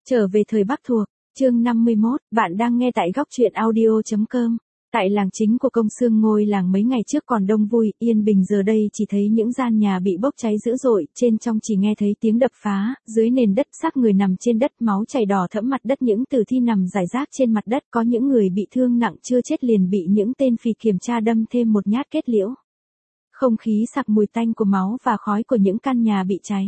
Trở về thời Bắc thuộc, chương 51, bạn đang nghe tại góc truyện audio.com. Tại làng chính của Công Xương, ngôi làng mấy ngày trước còn đông vui, yên bình, giờ đây chỉ thấy những gian nhà bị bốc cháy dữ dội, trên trong chỉ nghe thấy tiếng đập phá, dưới nền đất xác người nằm trên đất, máu chảy đỏ thẫm mặt đất, những tử thi nằm rải rác trên mặt đất, có những người bị thương nặng chưa chết liền bị những tên phì kiểm tra đâm thêm một nhát kết liễu. Không khí sặc mùi tanh của máu và khói của những căn nhà bị cháy.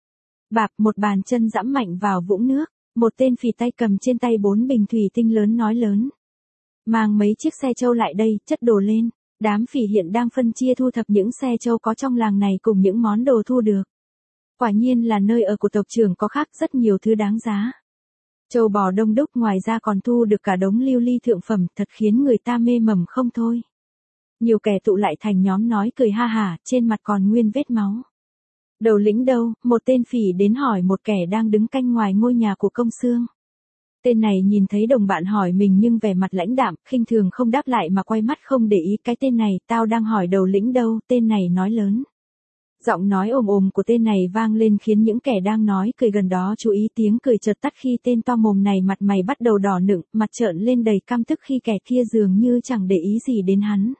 Bạp, một bàn chân giẫm mạnh vào vũng nước. Một tên phì tay cầm trên tay 4 bình thủy tinh lớn nói lớn. Mang mấy chiếc xe trâu lại đây, chất đồ lên. Đám phì hiện đang phân chia thu thập những xe trâu có trong làng này cùng những món đồ thu được. Quả nhiên là nơi ở của tộc trưởng có khác, rất nhiều thứ đáng giá. Trâu bò đông đúc, ngoài ra còn thu được cả đống lưu ly thượng phẩm, thật khiến người ta mê mẩn không thôi. Nhiều kẻ tụ lại thành nhóm nói cười ha hả, trên mặt còn nguyên vết máu. Đầu lĩnh đâu? Một tên phỉ đến hỏi một kẻ đang đứng canh ngoài ngôi nhà của Công Xương. Tên này nhìn thấy đồng bạn hỏi mình nhưng vẻ mặt lãnh đạm, khinh thường không đáp lại mà quay mắt không để ý. Cái tên này, tao đang hỏi đầu lĩnh đâu? Tên này nói lớn. Giọng nói ồm ồm của tên này vang lên khiến những kẻ đang nói cười gần đó chú ý, tiếng cười chợt tắt khi tên to mồm này mặt mày bắt đầu đỏ nựng, mặt trợn lên đầy căm tức khi kẻ kia dường như chẳng để ý gì đến hắn.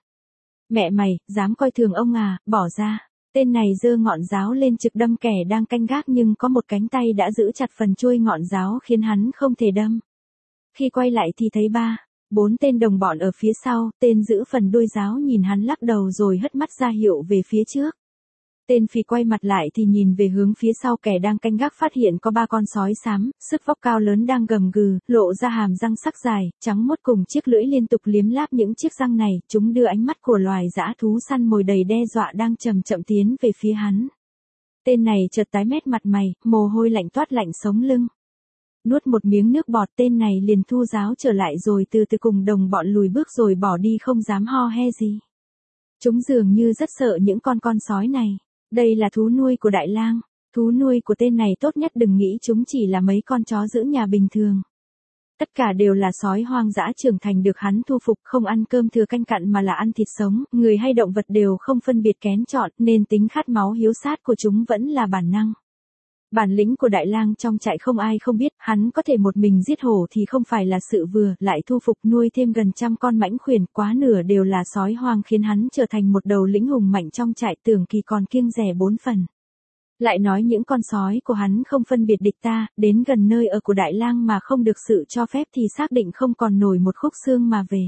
Mẹ mày, dám coi thường ông à, bỏ ra. Tên này giơ ngọn giáo lên trực đâm kẻ đang canh gác, nhưng có một cánh tay đã giữ chặt phần chuôi ngọn giáo khiến hắn không thể đâm. Khi quay lại thì thấy 4 tên đồng bọn ở phía sau, tên giữ phần đuôi giáo nhìn hắn lắc đầu rồi hất mắt ra hiệu về phía trước. Tên phì quay mặt lại thì nhìn về hướng phía sau, kẻ đang canh gác phát hiện có 3 con sói xám, sức vóc cao lớn đang gầm gừ, lộ ra hàm răng sắc dài, trắng muốt cùng chiếc lưỡi liên tục liếm láp những chiếc răng này, chúng đưa ánh mắt của loài dã thú săn mồi đầy đe dọa đang chậm chậm tiến về phía hắn. Tên này chợt tái mét mặt mày, mồ hôi lạnh toát lạnh sống lưng. Nuốt một miếng nước bọt, tên này liền thu giáo trở lại rồi từ từ cùng đồng bọn lùi bước rồi bỏ đi, không dám ho he gì. Chúng dường như rất sợ những con sói này. Đây là thú nuôi của Đại Lang. Thú nuôi của tên này tốt nhất đừng nghĩ chúng chỉ là mấy con chó giữ nhà bình thường. Tất cả đều là sói hoang dã trưởng thành được hắn thu phục, không ăn cơm thừa canh cặn mà là ăn thịt sống, người hay động vật đều không phân biệt kén chọn, nên tính khát máu hiếu sát của chúng vẫn là bản năng. Bản lĩnh của Đại Lang trong trại không ai không biết, hắn có thể một mình giết hổ thì không phải là sự vừa, lại thu phục nuôi thêm gần 100 con mãnh khuyển, quá nửa đều là sói hoang, khiến hắn trở thành một đầu lĩnh hùng mạnh trong trại, tưởng Kỳ còn kiêng dè 4 phần. Lại nói những con sói của hắn không phân biệt địch ta, đến gần nơi ở của Đại Lang mà không được sự cho phép thì xác định không còn nổi một khúc xương mà về.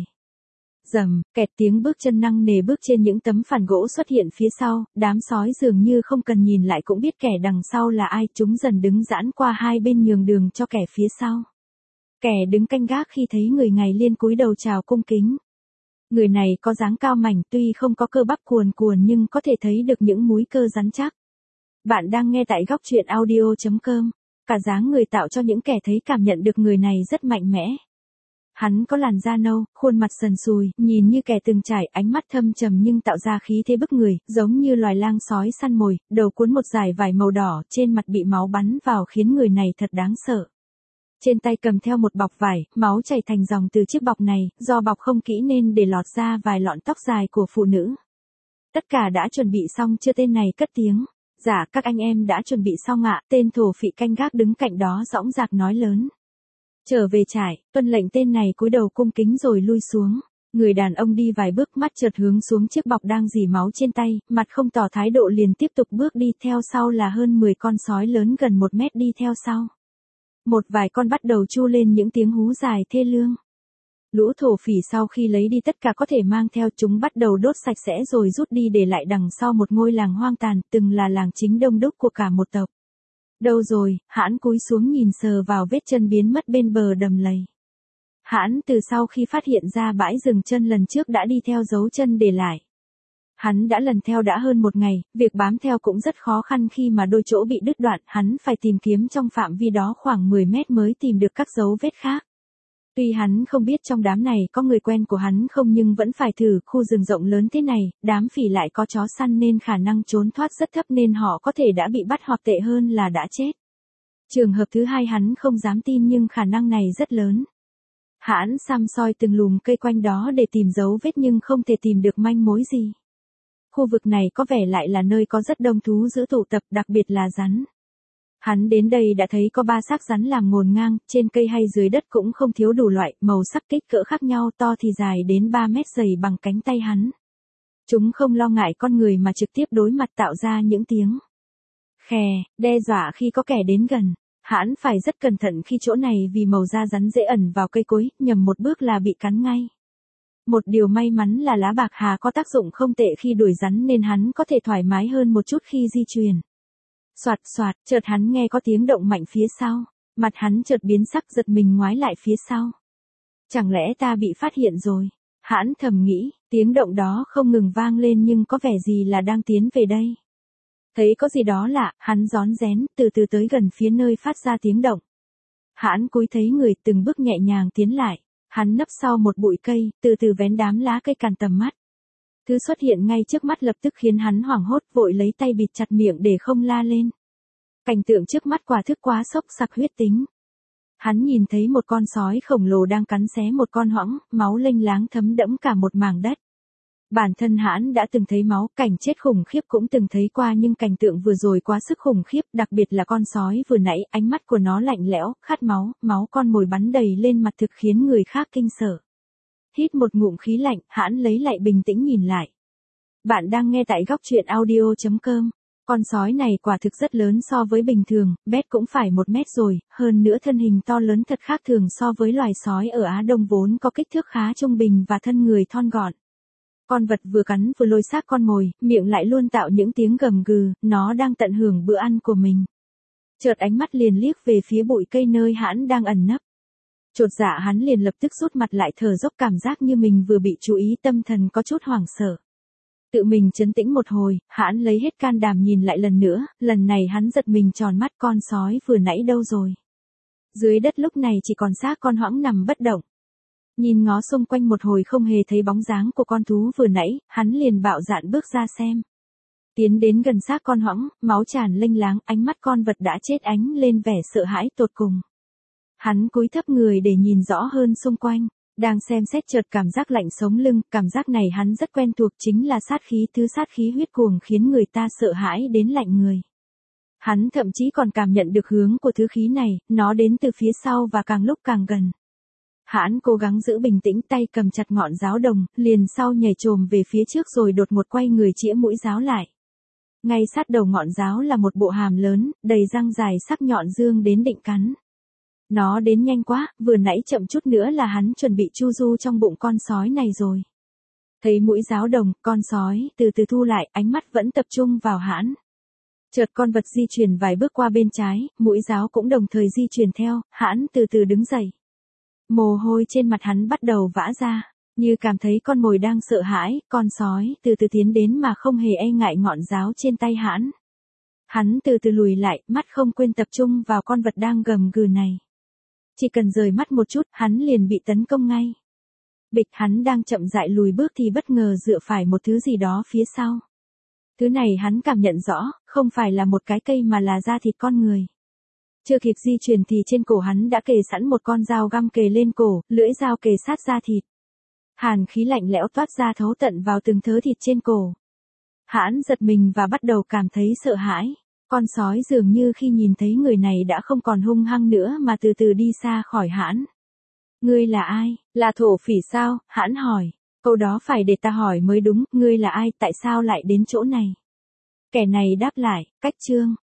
Rầm, kẹt, tiếng bước chân nặng nề bước trên những tấm phản gỗ xuất hiện phía sau, đám sói dường như không cần nhìn lại cũng biết kẻ đằng sau là ai, chúng dần đứng giãn qua hai bên nhường đường cho kẻ phía sau. Kẻ đứng canh gác khi thấy người Ngày Liên cúi đầu chào cung kính. Người này có dáng cao mảnh, tuy không có cơ bắp cuồn cuộn nhưng có thể thấy được những múi cơ rắn chắc. Bạn đang nghe tại góc truyện audio.com. Cả dáng người tạo cho những kẻ thấy cảm nhận được người này rất mạnh mẽ. Hắn có làn da nâu, khuôn mặt sần sùi, nhìn như kẻ từng trải, ánh mắt thâm trầm nhưng tạo ra khí thế bức người, giống như loài lang sói săn mồi, đầu cuốn một dải vải màu đỏ, trên mặt bị máu bắn vào khiến người này thật đáng sợ. Trên tay cầm theo một bọc vải, máu chảy thành dòng từ chiếc bọc này, do bọc không kỹ nên để lọt ra vài lọn tóc dài của phụ nữ. Tất cả đã chuẩn bị xong chưa? Tên này cất tiếng. Dạ, các anh em đã chuẩn bị xong ạ. Tên thổ phỉ canh gác đứng cạnh đó dõng dạc nói lớn. Trở về trại, tuân lệnh. Tên này cúi đầu cung kính rồi lui xuống. Người đàn ông đi vài bước, mắt chợt hướng xuống chiếc bọc đang rỉ máu trên tay, mặt không tỏ thái độ liền tiếp tục bước đi, theo sau là hơn 10 con sói lớn gần 1 mét đi theo sau. Một vài con bắt đầu tru lên những tiếng hú dài thê lương. Lũ thổ phỉ sau khi lấy đi tất cả có thể mang theo, chúng bắt đầu đốt sạch sẽ rồi rút đi, để lại đằng sau một ngôi làng hoang tàn, từng là làng chính đông đúc của cả một tộc. Đâu rồi? Hãn cúi xuống nhìn sờ vào vết chân biến mất bên bờ đầm lầy. Hãn từ sau khi phát hiện ra bãi rừng chân lần trước đã đi theo dấu chân để lại. Hắn đã lần theo đã hơn 1 ngày, việc bám theo cũng rất khó khăn khi mà đôi chỗ bị đứt đoạn, hắn phải tìm kiếm trong phạm vi đó khoảng 10 mét mới tìm được các dấu vết khác. Tuy hắn không biết trong đám này có người quen của hắn không nhưng vẫn phải thử, khu rừng rộng lớn thế này, đám phỉ lại có chó săn nên khả năng trốn thoát rất thấp nên họ có thể đã bị bắt hoặc tệ hơn là đã chết. Trường hợp thứ hai hắn không dám tin nhưng khả năng này rất lớn. Hãn xăm soi từng lùm cây quanh đó để tìm dấu vết nhưng không thể tìm được manh mối gì. Khu vực này có vẻ lại là nơi có rất đông thú dữ tụ tập, đặc biệt là rắn. Hắn đến đây đã thấy có 3 xác rắn làm ngổn ngang, trên cây hay dưới đất cũng không thiếu đủ loại, màu sắc kích cỡ khác nhau, to thì dài đến 3 mét, dày bằng cánh tay hắn. Chúng không lo ngại con người mà trực tiếp đối mặt, tạo ra những tiếng khè, đe dọa khi có kẻ đến gần. Hắn phải rất cẩn thận khi chỗ này vì màu da rắn dễ ẩn vào cây cối, nhầm một bước là bị cắn ngay. Một điều may mắn là lá bạc hà có tác dụng không tệ khi đuổi rắn nên hắn có thể thoải mái hơn một chút khi di chuyển. Soạt soạt, chợt hắn nghe có tiếng động mạnh phía sau. Mặt hắn chợt biến sắc, giật mình ngoái lại phía sau. Chẳng lẽ ta bị phát hiện rồi? Hắn thầm nghĩ, tiếng động đó không ngừng vang lên nhưng có vẻ gì là đang tiến về đây. Thấy có gì đó lạ, hắn rón rén, từ từ tới gần phía nơi phát ra tiếng động. Hắn cúi thấy người, từng bước nhẹ nhàng tiến lại. Hắn nấp sau một bụi cây, từ từ vén đám lá cây cản tầm mắt. Thứ xuất hiện ngay trước mắt lập tức khiến hắn hoảng hốt, vội lấy tay bịt chặt miệng để không la lên. Cảnh tượng trước mắt quả thực quá sốc sặc huyết tính. Hắn nhìn thấy một con sói khổng lồ đang cắn xé một con hoãng, máu lênh láng thấm đẫm cả một mảng đất. Bản thân hắn đã từng thấy máu, cảnh chết khủng khiếp cũng từng thấy qua nhưng cảnh tượng vừa rồi quá sức khủng khiếp, đặc biệt là con sói vừa nãy, ánh mắt của nó lạnh lẽo, khát máu, máu con mồi bắn đầy lên mặt thực khiến người khác kinh sợ. Hít một ngụm khí lạnh, hắn lấy lại bình tĩnh nhìn lại. Bạn đang nghe tại góc truyện audio.com. Con sói này quả thực rất lớn so với bình thường, bét cũng phải 1 mét rồi, hơn nữa thân hình to lớn thật khác thường so với loài sói ở Á Đông vốn có kích thước khá trung bình và thân người thon gọn. Con vật vừa cắn vừa lôi xác con mồi, miệng lại luôn tạo những tiếng gầm gừ, nó đang tận hưởng bữa ăn của mình. Chợt ánh mắt liền liếc về phía bụi cây nơi hắn đang ẩn nấp. Chột dạ hắn liền lập tức rút mặt lại, thở dốc, cảm giác như mình vừa bị chú ý, tâm thần có chút hoảng sợ. Tự mình trấn tĩnh một hồi, hắn lấy hết can đảm nhìn lại lần nữa, lần này hắn giật mình tròn mắt, con sói vừa nãy đâu rồi. Dưới đất lúc này chỉ còn xác con hoãng nằm bất động. Nhìn ngó xung quanh một hồi không hề thấy bóng dáng của con thú vừa nãy, hắn liền bạo dạn bước ra xem. Tiến đến gần xác con hoãng, máu tràn lênh láng, ánh mắt con vật đã chết ánh lên vẻ sợ hãi tột cùng. Hắn cúi thấp người để nhìn rõ hơn xung quanh, đang xem xét chợt cảm giác lạnh sống lưng, cảm giác này hắn rất quen thuộc, chính là sát khí, thứ sát khí huyết cuồng khiến người ta sợ hãi đến lạnh người. Hắn thậm chí còn cảm nhận được hướng của thứ khí này, nó đến từ phía sau và càng lúc càng gần. Hắn cố gắng giữ bình tĩnh, tay cầm chặt ngọn giáo đồng, liền sau nhảy chồm về phía trước rồi đột ngột quay người chĩa mũi giáo lại. Ngay sát đầu ngọn giáo là một bộ hàm lớn, đầy răng dài sắc nhọn dương đến định cắn. Nó đến nhanh quá, vừa nãy chậm chút nữa là hắn chuẩn bị chu du trong bụng con sói này rồi. Thấy mũi giáo đồng, con sói từ từ thu lại, ánh mắt vẫn tập trung vào hắn. Chợt con vật di chuyển vài bước qua bên trái, mũi giáo cũng đồng thời di chuyển theo, hắn từ từ đứng dậy. Mồ hôi trên mặt hắn bắt đầu vã ra, như cảm thấy con mồi đang sợ hãi, con sói từ từ tiến đến mà không hề e ngại ngọn giáo trên tay hắn. Hắn từ từ lùi lại, mắt không quên tập trung vào con vật đang gầm gừ này. Chỉ cần rời mắt một chút, hắn liền bị tấn công ngay. Bịch, hắn đang chậm rãi lùi bước thì bất ngờ dựa phải một thứ gì đó phía sau. Thứ này hắn cảm nhận rõ, không phải là một cái cây mà là da thịt con người. Chưa kịp di chuyển thì trên cổ hắn đã kề sẵn một con dao găm kề lên cổ, lưỡi dao kề sát da thịt. Hàn khí lạnh lẽo toát ra thấu tận vào từng thớ thịt trên cổ. Hắn giật mình và bắt đầu cảm thấy sợ hãi. Con sói dường như khi nhìn thấy người này đã không còn hung hăng nữa mà từ từ đi xa khỏi hắn. Ngươi là ai? Là thổ phỉ sao? Hắn hỏi. Câu đó phải để ta hỏi mới đúng, ngươi là ai, tại sao lại đến chỗ này? Kẻ này đáp lại, cách chương.